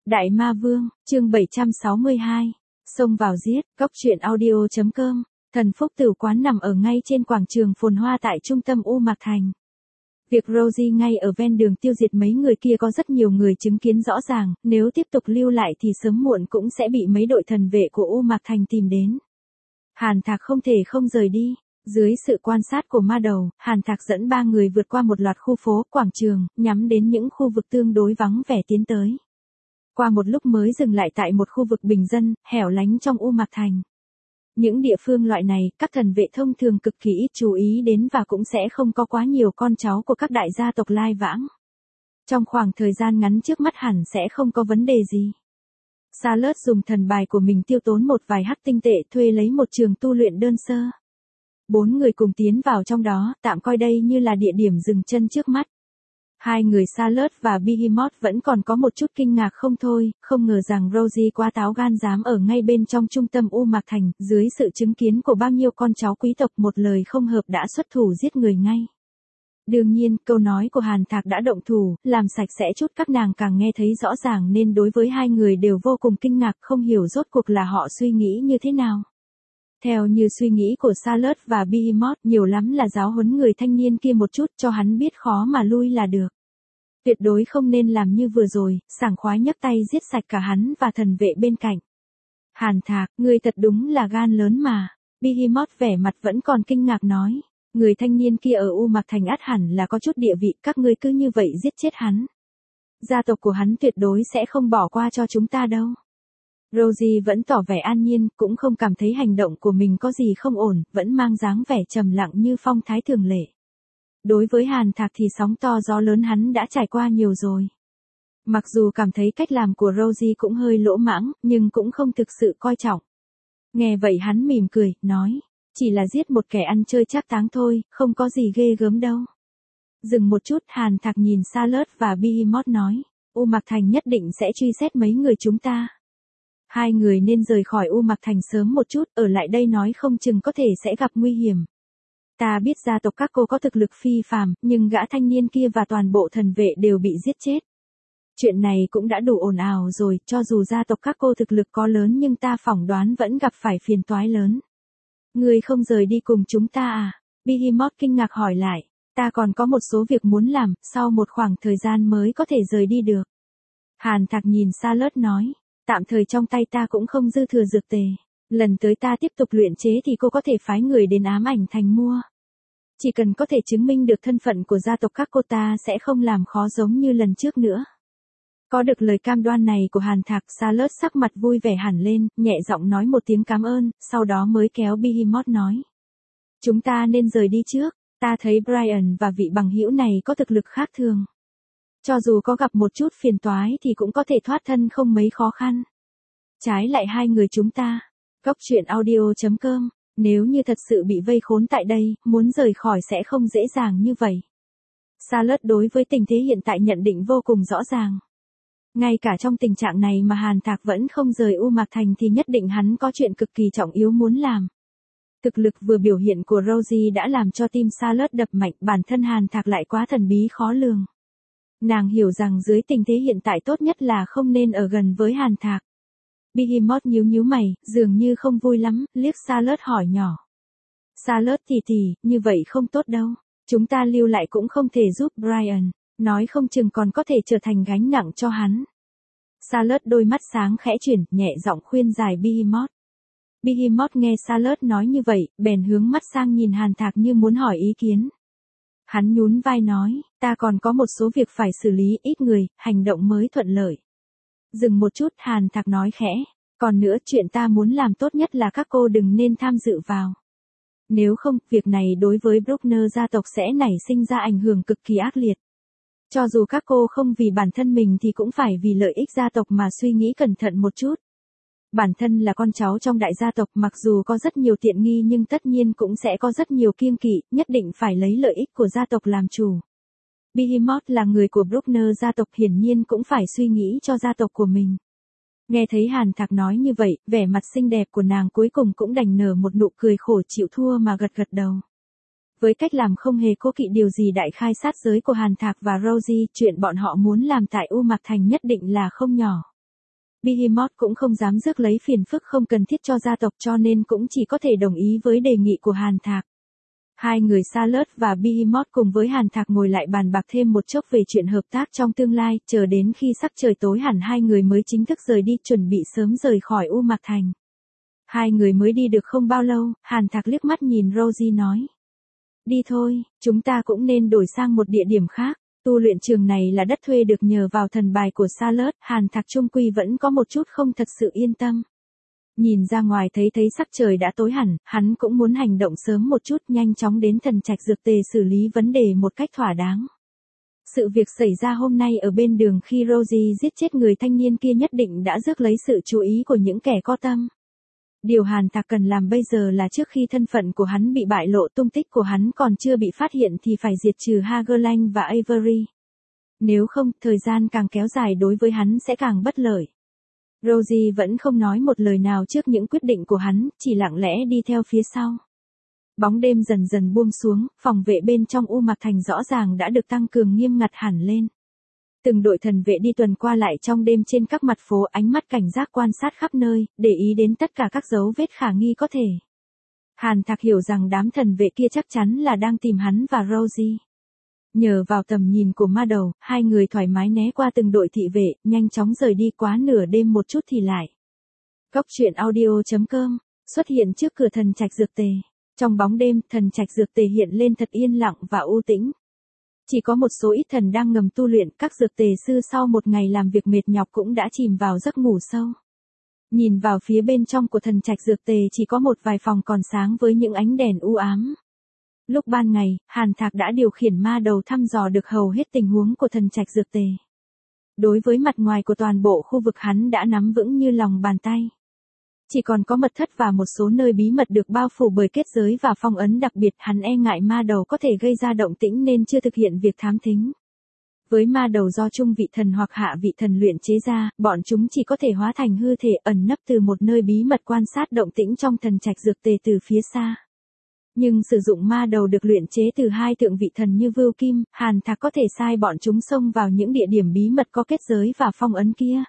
Đại Ma Vương, chương 762. Xông vào giết, góc truyện audio.com. Thần Phúc Tử quán nằm ở ngay trên quảng trường phồn hoa tại trung tâm U Mạc Thành. Việc Rosie ngay ở ven đường tiêu diệt mấy người kia có rất nhiều người chứng kiến rõ ràng, nếu tiếp tục lưu lại thì sớm muộn cũng sẽ bị mấy đội thần vệ của U Mạc Thành tìm đến. Hàn Thạc không thể không rời đi. Dưới sự quan sát của ma đầu, Hàn Thạc dẫn 3 người vượt qua một loạt khu phố, quảng trường, nhắm đến những khu vực tương đối vắng vẻ tiến tới. Qua một lúc mới dừng lại tại một khu vực bình dân, hẻo lánh trong U Mạc Thành. Những địa phương loại này, các thần vệ thông thường cực kỳ ít chú ý đến và cũng sẽ không có quá nhiều con cháu của các đại gia tộc lai vãng. Trong khoảng thời gian ngắn trước mắt hẳn sẽ không có vấn đề gì. Charlotte dùng thần bài của mình tiêu tốn một vài hắc tinh tệ thuê lấy một trường tu luyện đơn sơ. 4 người cùng tiến vào trong đó, tạm coi đây như là địa điểm dừng chân trước mắt. Hai người Charlotte và Behemoth vẫn còn có một chút kinh ngạc không thôi, không ngờ rằng Rosie quá táo gan dám ở ngay bên trong trung tâm U Mạc Thành, dưới sự chứng kiến của bao nhiêu con cháu quý tộc một lời không hợp đã xuất thủ giết người ngay. Đương nhiên, câu nói của Hàn Thạc đã động thủ, làm sạch sẽ chút các nàng càng nghe thấy rõ ràng nên đối với hai người đều vô cùng kinh ngạc không hiểu rốt cuộc là họ suy nghĩ như thế nào. Theo như suy nghĩ của Charlotte và Behemoth, nhiều lắm là giáo huấn người thanh niên kia một chút cho hắn biết khó mà lui là được. Tuyệt đối không nên làm như vừa rồi, sảng khoái nhấc tay giết sạch cả hắn và thần vệ bên cạnh. Hàn Thạc, ngươi thật đúng là gan lớn mà. Behemoth vẻ mặt vẫn còn kinh ngạc nói. Người thanh niên kia ở U Mạc Thành ắt hẳn là có chút địa vị, các ngươi cứ như vậy giết chết hắn. Gia tộc của hắn tuyệt đối sẽ không bỏ qua cho chúng ta đâu. Rosie vẫn tỏ vẻ an nhiên, cũng không cảm thấy hành động của mình có gì không ổn, vẫn mang dáng vẻ trầm lặng như phong thái thường lệ. Đối với Hàn Thạc thì sóng to gió lớn hắn đã trải qua nhiều rồi. Mặc dù cảm thấy cách làm của Rosie cũng hơi lỗ mãng, nhưng cũng không thực sự coi trọng. Nghe vậy hắn mỉm cười, nói, chỉ là giết một kẻ ăn chơi trác táng thôi, không có gì ghê gớm đâu. Dừng một chút, Hàn Thạc nhìn Charlotte và Behemoth nói, U Mạc Thành nhất định sẽ truy xét mấy người chúng ta. Hai người nên rời khỏi U Mạc Thành sớm một chút, ở lại đây nói không chừng có thể sẽ gặp nguy hiểm. Ta biết gia tộc các cô có thực lực phi phàm, nhưng gã thanh niên kia và toàn bộ thần vệ đều bị giết chết. Chuyện này cũng đã đủ ồn ào rồi, cho dù gia tộc các cô thực lực có lớn nhưng ta phỏng đoán vẫn gặp phải phiền toái lớn. Ngươi không rời đi cùng chúng ta à? Behemoth kinh ngạc hỏi lại. Ta còn có một số việc muốn làm, sau một khoảng thời gian mới có thể rời đi được. Hàn Thạc nhìn Charlotte nói. Tạm thời trong tay ta cũng không dư thừa dược tề. Lần tới ta tiếp tục luyện chế thì cô có thể phái người đến Ám Ảnh Thành mua. Chỉ cần có thể chứng minh được thân phận của gia tộc các cô ta sẽ không làm khó giống như lần trước nữa. Có được lời cam đoan này của Hàn Thạc, Charlotte sắc mặt vui vẻ hẳn lên, nhẹ giọng nói một tiếng cảm ơn, sau đó mới kéo Behemoth nói. Chúng ta nên rời đi trước, ta thấy Brian và vị bằng hữu này có thực lực khác thường. Cho dù có gặp một chút phiền toái thì cũng có thể thoát thân không mấy khó khăn. Trái lại hai người chúng ta. Góc truyện audio.com. Nếu như thật sự bị vây khốn tại đây, muốn rời khỏi sẽ không dễ dàng như vậy. Charlotte đối với tình thế hiện tại nhận định vô cùng rõ ràng. Ngay cả trong tình trạng này mà Hàn Thạc vẫn không rời U Mạc Thành thì nhất định hắn có chuyện cực kỳ trọng yếu muốn làm. Thực lực vừa biểu hiện của Rosie đã làm cho tim Charlotte đập mạnh, bản thân Hàn Thạc lại quá thần bí khó lường. Nàng hiểu rằng dưới tình thế hiện tại tốt nhất là không nên ở gần với Hàn Thạc. Behemoth nhíu mày, dường như không vui lắm, liếc Charlotte hỏi nhỏ. Charlotte tỷ, như vậy không tốt đâu. Chúng ta lưu lại cũng không thể giúp Brian, nói không chừng còn có thể trở thành gánh nặng cho hắn. Charlotte đôi mắt sáng khẽ chuyển, nhẹ giọng khuyên giải Behemoth. Behemoth nghe Charlotte nói như vậy, bèn hướng mắt sang nhìn Hàn Thạc như muốn hỏi ý kiến. Hắn nhún vai nói, ta còn có một số việc phải xử lý, ít người, hành động mới thuận lợi. Dừng một chút, Hàn Thạc nói khẽ, còn nữa chuyện ta muốn làm tốt nhất là các cô đừng nên tham dự vào. Nếu không, việc này đối với Bruckner gia tộc sẽ nảy sinh ra ảnh hưởng cực kỳ ác liệt. Cho dù các cô không vì bản thân mình thì cũng phải vì lợi ích gia tộc mà suy nghĩ cẩn thận một chút. Bản thân là con cháu trong đại gia tộc mặc dù có rất nhiều tiện nghi nhưng tất nhiên cũng sẽ có rất nhiều kiêng kỵ, nhất định phải lấy lợi ích của gia tộc làm chủ. Behemoth là người của Bruckner gia tộc hiển nhiên cũng phải suy nghĩ cho gia tộc của mình. Nghe thấy Hàn Thạc nói như vậy, vẻ mặt xinh đẹp của nàng cuối cùng cũng đành nở một nụ cười khổ chịu thua mà gật gật đầu. Với cách làm không hề cố kỵ điều gì đại khai sát giới của Hàn Thạc và Rosie, chuyện bọn họ muốn làm tại U Mạc Thành nhất định là không nhỏ. Behemoth cũng không dám rước lấy phiền phức không cần thiết cho gia tộc cho nên cũng chỉ có thể đồng ý với đề nghị của Hàn Thạc. Hai người Charlotte và Behemoth cùng với Hàn Thạc ngồi lại bàn bạc thêm một chốc về chuyện hợp tác trong tương lai, chờ đến khi sắc trời tối hẳn hai người mới chính thức rời đi chuẩn bị sớm rời khỏi U Mạc Thành. Hai người mới đi được không bao lâu, Hàn Thạc liếc mắt nhìn Rosie nói. Đi thôi, chúng ta cũng nên đổi sang một địa điểm khác. Tu luyện trường này là đất thuê được nhờ vào thần bài của Charlotte, Hàn Thạc trung quy vẫn có một chút không thật sự yên tâm. Nhìn ra ngoài thấy sắc trời đã tối hẳn, hắn cũng muốn hành động sớm một chút nhanh chóng đến thần trạch dược tề xử lý vấn đề một cách thỏa đáng. Sự việc xảy ra hôm nay ở bên đường khi Rosie giết chết người thanh niên kia nhất định đã rước lấy sự chú ý của những kẻ có tâm. Điều Hàn Thạc cần làm bây giờ là trước khi thân phận của hắn bị bại lộ tung tích của hắn còn chưa bị phát hiện thì phải diệt trừ Hagerland và Avery. Nếu không, thời gian càng kéo dài đối với hắn sẽ càng bất lợi. Rosie vẫn không nói một lời nào trước những quyết định của hắn, chỉ lặng lẽ đi theo phía sau. Bóng đêm dần dần buông xuống, phòng vệ bên trong U Mạc Thành rõ ràng đã được tăng cường nghiêm ngặt hẳn lên. Từng đội thần vệ đi tuần qua lại trong đêm trên các mặt phố, ánh mắt cảnh giác quan sát khắp nơi, để ý đến tất cả các dấu vết khả nghi có thể. Hàn Thạc hiểu rằng đám thần vệ kia chắc chắn là đang tìm hắn và Rosie. Nhờ vào tầm nhìn của ma đầu, hai người thoải mái né qua từng đội thị vệ, nhanh chóng rời đi quá nửa đêm một chút thì lại. Góc truyện audio.com xuất hiện trước cửa thần trạch dược tề. Trong bóng đêm, thần trạch dược tề hiện lên thật yên lặng và u tĩnh. Chỉ có một số ít thần đang ngầm tu luyện, các dược tề sư sau một ngày làm việc mệt nhọc cũng đã chìm vào giấc ngủ sâu. Nhìn vào phía bên trong của thần trạch dược tề chỉ có một vài phòng còn sáng với những ánh đèn u ám. Lúc ban ngày, Hàn Thạc đã điều khiển ma đầu thăm dò được hầu hết tình huống của thần trạch dược tề. Đối với mặt ngoài của toàn bộ khu vực hắn đã nắm vững như lòng bàn tay. Chỉ còn có mật thất và một số nơi bí mật được bao phủ bởi kết giới và phong ấn đặc biệt, hắn e ngại ma đầu có thể gây ra động tĩnh nên chưa thực hiện việc thám thính. Với ma đầu do trung vị thần hoặc hạ vị thần luyện chế ra, bọn chúng chỉ có thể hóa thành hư thể ẩn nấp từ một nơi bí mật quan sát động tĩnh trong thần trạch dược tề từ phía xa. Nhưng sử dụng ma đầu được luyện chế từ hai thượng vị thần như Vưu Kim, Hàn Thạc có thể sai bọn chúng xông vào những địa điểm bí mật có kết giới và phong ấn kia.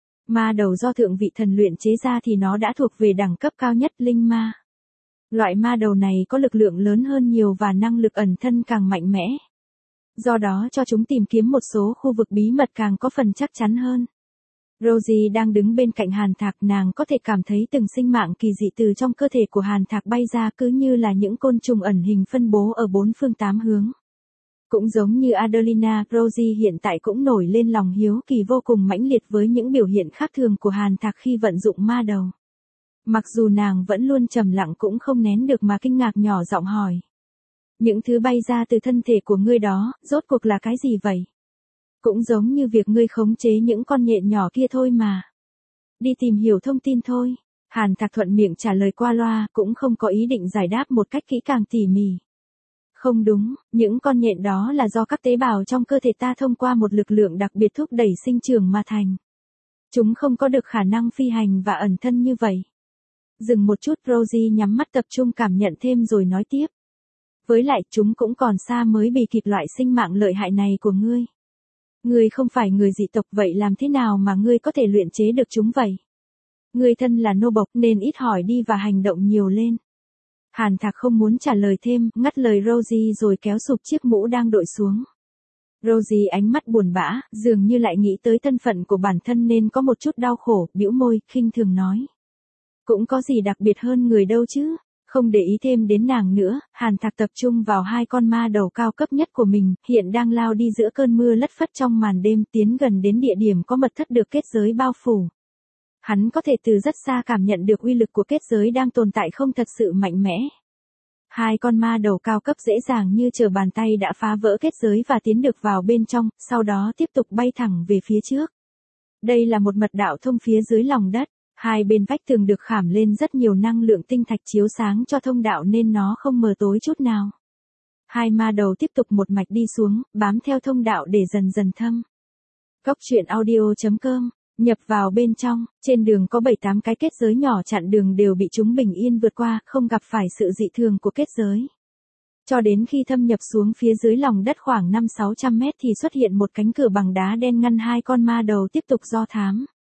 Ma đầu do thượng vị thần luyện chế ra thì nó đã thuộc về đẳng cấp cao nhất linh ma. Loại ma đầu này có lực lượng lớn hơn nhiều và năng lực ẩn thân càng mạnh mẽ. Do đó cho chúng tìm kiếm một số khu vực bí mật càng có phần chắc chắn hơn. Rosie đang đứng bên cạnh Hàn Thạc, nàng có thể cảm thấy từng sinh mạng kỳ dị từ trong cơ thể của Hàn Thạc bay ra cứ như là những côn trùng ẩn hình phân bố ở bốn phương tám hướng. Cũng giống như Adelina, Rosie hiện tại cũng nổi lên lòng hiếu kỳ vô cùng mãnh liệt với những biểu hiện khác thường của Hàn Thạc khi vận dụng ma đầu. Mặc dù nàng vẫn luôn trầm lặng cũng không nén được mà kinh ngạc nhỏ giọng hỏi. Những thứ bay ra từ thân thể của ngươi đó, rốt cuộc là cái gì vậy? Cũng giống như việc ngươi khống chế những con nhện nhỏ kia thôi mà. Đi tìm hiểu thông tin thôi. Hàn Thạc thuận miệng trả lời qua loa, cũng không có ý định giải đáp một cách kỹ càng tỉ mỉ. Không đúng, những con nhện đó là do các tế bào trong cơ thể ta thông qua một lực lượng đặc biệt thúc đẩy sinh trưởng mà thành. Chúng không có được khả năng phi hành và ẩn thân như vậy. Dừng một chút, Rosie nhắm mắt tập trung cảm nhận thêm rồi nói tiếp. Với lại chúng cũng còn xa mới bị kịp loại sinh mạng lợi hại này của ngươi. Ngươi không phải người dị tộc, vậy làm thế nào mà ngươi có thể luyện chế được chúng vậy? Ngươi thân là nô bộc nên ít hỏi đi và hành động nhiều lên. Hàn Thạc không muốn trả lời thêm, ngắt lời Rosie rồi kéo sụp chiếc mũ đang đội xuống. Rosie ánh mắt buồn bã, dường như lại nghĩ tới thân phận của bản thân nên có một chút đau khổ, bĩu môi, khinh thường nói. Cũng có gì đặc biệt hơn người đâu chứ. Không để ý thêm đến nàng nữa, Hàn Thạc tập trung vào hai con ma đầu cao cấp nhất của mình, hiện đang lao đi giữa cơn mưa lất phất trong màn đêm, tiến gần đến địa điểm có mật thất được kết giới bao phủ. Hắn có thể từ rất xa cảm nhận được uy lực của kết giới đang tồn tại không thật sự mạnh mẽ. Hai con ma đầu cao cấp dễ dàng như trở bàn tay đã phá vỡ kết giới và tiến được vào bên trong, sau đó tiếp tục bay thẳng về phía trước. Đây là một mật đạo thông phía dưới lòng đất. Hai bên vách tường được khảm lên rất nhiều năng lượng tinh thạch chiếu sáng cho thông đạo nên nó không mờ tối chút nào. Hai ma đầu tiếp tục một mạch đi xuống, bám theo thông đạo để dần dần thâm. Góc truyện audio.com, nhập vào bên trong, trên đường có 7-8 cái kết giới nhỏ chặn đường đều bị chúng bình yên vượt qua, không gặp phải sự dị thường của kết giới. Cho đến khi thâm nhập xuống phía dưới lòng đất khoảng 500-600 mét thì xuất hiện một cánh cửa bằng đá đen ngăn hai con ma đầu tiếp tục do thám.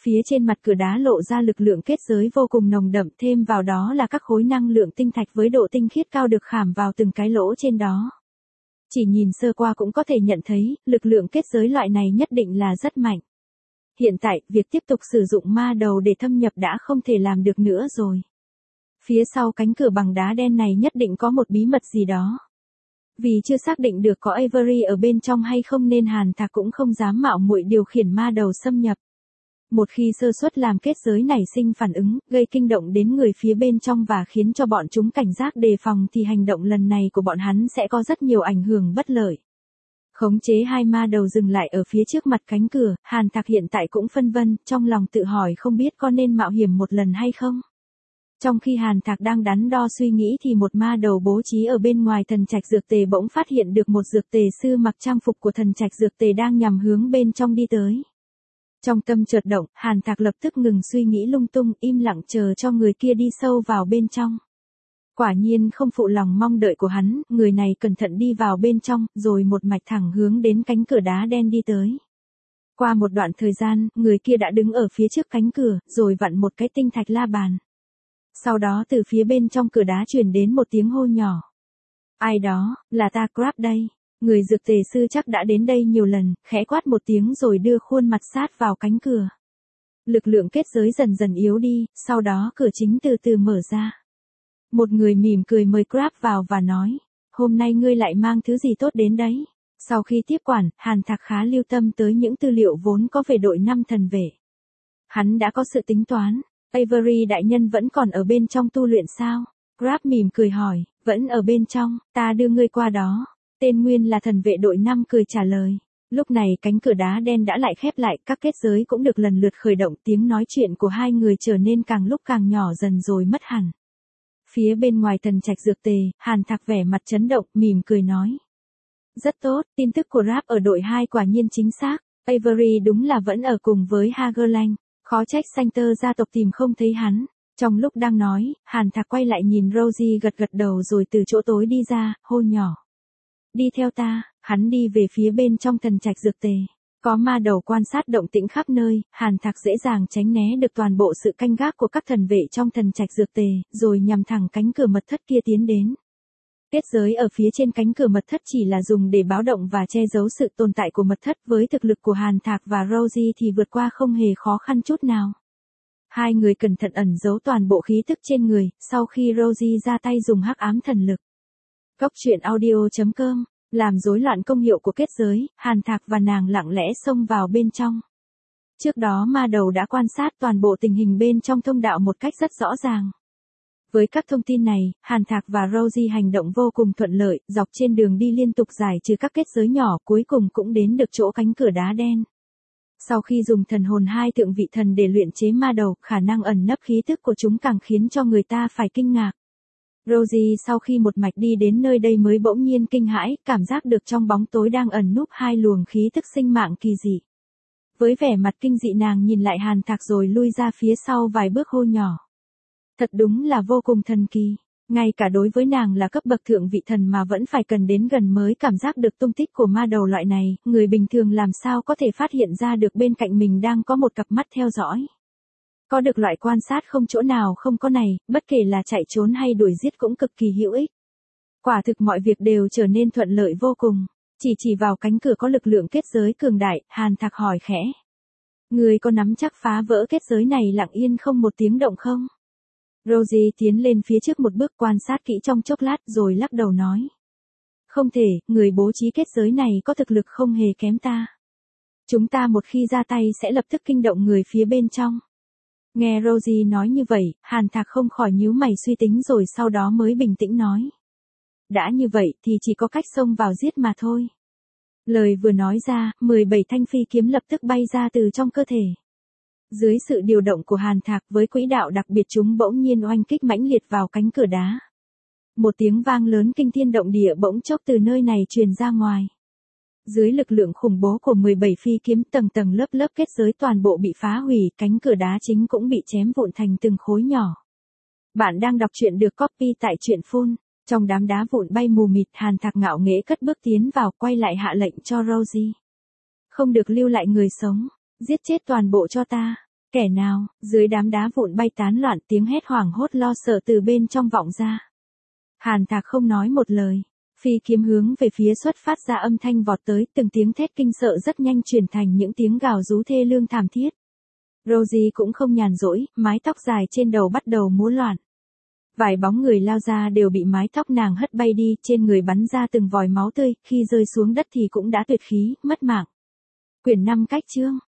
Phía trên mặt cửa đá lộ ra lực lượng kết giới vô cùng nồng đậm, thêm vào đó là các khối năng lượng tinh thạch với độ tinh khiết cao được khảm vào từng cái lỗ trên đó. Chỉ nhìn sơ qua cũng có thể nhận thấy, lực lượng kết giới loại này nhất định là rất mạnh. Hiện tại, việc tiếp tục sử dụng ma đầu để thâm nhập đã không thể làm được nữa rồi. Phía sau cánh cửa bằng đá đen này nhất định có một bí mật gì đó. Vì chưa xác định được có Avery ở bên trong hay không nên Hàn Thạc cũng không dám mạo muội điều khiển ma đầu xâm nhập. Một khi sơ suất làm kết giới nảy sinh phản ứng, gây kinh động đến người phía bên trong và khiến cho bọn chúng cảnh giác đề phòng thì hành động lần này của bọn hắn sẽ có rất nhiều ảnh hưởng bất lợi. Khống chế hai ma đầu dừng lại ở phía trước mặt cánh cửa, Hàn Thạc hiện tại cũng phân vân, trong lòng tự hỏi không biết có nên mạo hiểm một lần hay không. Trong khi Hàn Thạc đang đắn đo suy nghĩ thì một ma đầu bố trí ở bên ngoài thần trạch dược tề bỗng phát hiện được một dược tề sư mặc trang phục của thần trạch dược tề đang nhằm hướng bên trong đi tới. Trong tâm chợt động, Hàn Thạc lập tức ngừng suy nghĩ lung tung, im lặng chờ cho người kia đi sâu vào bên trong. Quả nhiên không phụ lòng mong đợi của hắn, người này cẩn thận đi vào bên trong, rồi một mạch thẳng hướng đến cánh cửa đá đen đi tới. Qua một đoạn thời gian, người kia đã đứng ở phía trước cánh cửa, rồi vặn một cái tinh thạch la bàn. Sau đó từ phía bên trong cửa đá truyền đến một tiếng hô nhỏ. Ai đó, là ta Crab đây. Người dược tề sư chắc đã đến đây nhiều lần, khẽ quát một tiếng rồi đưa khuôn mặt sát vào cánh cửa. Lực lượng kết giới dần dần yếu đi, sau đó cửa chính từ từ mở ra. Một người mỉm cười mời Crab vào và nói, hôm nay ngươi lại mang thứ gì tốt đến đấy. Sau khi tiếp quản, Hàn Thạc khá lưu tâm tới những tư liệu vốn có về đội 5 thần vệ. Hắn đã có sự tính toán, Avery đại nhân vẫn còn ở bên trong tu luyện sao? Crab mỉm cười hỏi, vẫn ở bên trong, ta đưa ngươi qua đó. Tên nguyên là thần vệ đội 5 cười trả lời. Lúc này cánh cửa đá đen đã lại khép lại, các kết giới cũng được lần lượt khởi động, tiếng nói chuyện của hai người trở nên càng lúc càng nhỏ dần rồi mất hẳn. Phía bên ngoài thần trạch dược tề, Hàn Thạc vẻ mặt chấn động, mỉm cười nói. Rất tốt, tin tức của Rap ở đội 2 quả nhiên chính xác, Avery đúng là vẫn ở cùng với Hagerland, khó trách Sanctor gia tộc tìm không thấy hắn. Trong lúc đang nói, Hàn Thạc quay lại nhìn Rosie gật gật đầu rồi từ chỗ tối đi ra, hô nhỏ. Đi theo ta, hắn đi về phía bên trong thần trạch dược tề. Có ma đầu quan sát động tĩnh khắp nơi, Hàn Thạc dễ dàng tránh né được toàn bộ sự canh gác của các thần vệ trong thần trạch dược tề, rồi nhằm thẳng cánh cửa mật thất kia tiến đến. Kết giới ở phía trên cánh cửa mật thất chỉ là dùng để báo động và che giấu sự tồn tại của mật thất, với thực lực của Hàn Thạc và Rosie thì vượt qua không hề khó khăn chút nào. Hai người cẩn thận ẩn giấu toàn bộ khí tức trên người, sau khi Rosie ra tay dùng hắc ám thần lực. Góc truyện audio.com làm rối loạn công hiệu của kết giới, Hàn Thạc và nàng lặng lẽ xông vào bên trong. Trước đó ma đầu đã quan sát toàn bộ tình hình bên trong thông đạo một cách rất rõ ràng. Với các thông tin này, Hàn Thạc và Rosie hành động vô cùng thuận lợi, dọc trên đường đi liên tục giải trừ các kết giới nhỏ, cuối cùng cũng đến được chỗ cánh cửa đá đen. Sau khi dùng thần hồn hai thượng vị thần để luyện chế ma đầu, khả năng ẩn nấp khí tức của chúng càng khiến cho người ta phải kinh ngạc. Rosie sau khi một mạch đi đến nơi đây mới bỗng nhiên kinh hãi, cảm giác được trong bóng tối đang ẩn núp hai luồng khí tức sinh mạng kỳ dị. Với vẻ mặt kinh dị nàng nhìn lại Hàn Thạc rồi lui ra phía sau vài bước hô nhỏ. Thật đúng là vô cùng thần kỳ, ngay cả đối với nàng là cấp bậc thượng vị thần mà vẫn phải cần đến gần mới cảm giác được tung tích của ma đầu loại này, người bình thường làm sao có thể phát hiện ra được bên cạnh mình đang có một cặp mắt theo dõi. Có được loại quan sát không chỗ nào không có này, bất kể là chạy trốn hay đuổi giết cũng cực kỳ hữu ích. Quả thực mọi việc đều trở nên thuận lợi vô cùng. Chỉ vào cánh cửa có lực lượng kết giới cường đại, Hàn Thạc hỏi khẽ. Người có nắm chắc phá vỡ kết giới này lặng yên không một tiếng động không? Rosie tiến lên phía trước một bước quan sát kỹ trong chốc lát rồi lắc đầu nói. Không thể, người bố trí kết giới này có thực lực không hề kém ta. Chúng ta một khi ra tay sẽ lập tức kinh động người phía bên trong. Nghe Rosie nói như vậy, Hàn Thạc không khỏi nhíu mày suy tính rồi sau đó mới bình tĩnh nói. Đã như vậy thì chỉ có cách xông vào giết mà thôi. Lời vừa nói ra, 17 thanh phi kiếm lập tức bay ra từ trong cơ thể. Dưới sự điều động của Hàn Thạc với quỹ đạo đặc biệt chúng bỗng nhiên oanh kích mãnh liệt vào cánh cửa đá. Một tiếng vang lớn kinh thiên động địa bỗng chốc từ nơi này truyền ra ngoài. Dưới lực lượng khủng bố của 17 phi kiếm tầng tầng lớp lớp kết giới toàn bộ bị phá hủy, cánh cửa đá chính cũng bị chém vụn thành từng khối nhỏ. Bạn đang đọc truyện được copy tại truyện Full. Trong đám đá vụn bay mù mịt, Hàn Thạc ngạo nghễ cất bước tiến vào, quay lại hạ lệnh cho Rosie. Không được lưu lại người sống, giết chết toàn bộ cho ta. Kẻ nào? Dưới đám đá vụn bay tán loạn, tiếng hét hoảng hốt lo sợ từ bên trong vọng ra. Hàn Thạc không nói một lời. Phi kiếm hướng về phía xuất phát ra âm thanh vọt tới, từng tiếng thét kinh sợ rất nhanh chuyển thành những tiếng gào rú thê lương thảm thiết. Rosie cũng không nhàn rỗi, mái tóc dài trên đầu bắt đầu múa loạn. Vài bóng người lao ra đều bị mái tóc nàng hất bay đi, trên người bắn ra từng vòi máu tươi, khi rơi xuống đất thì cũng đã tuyệt khí, mất mạng. Quyển 5 cách chương.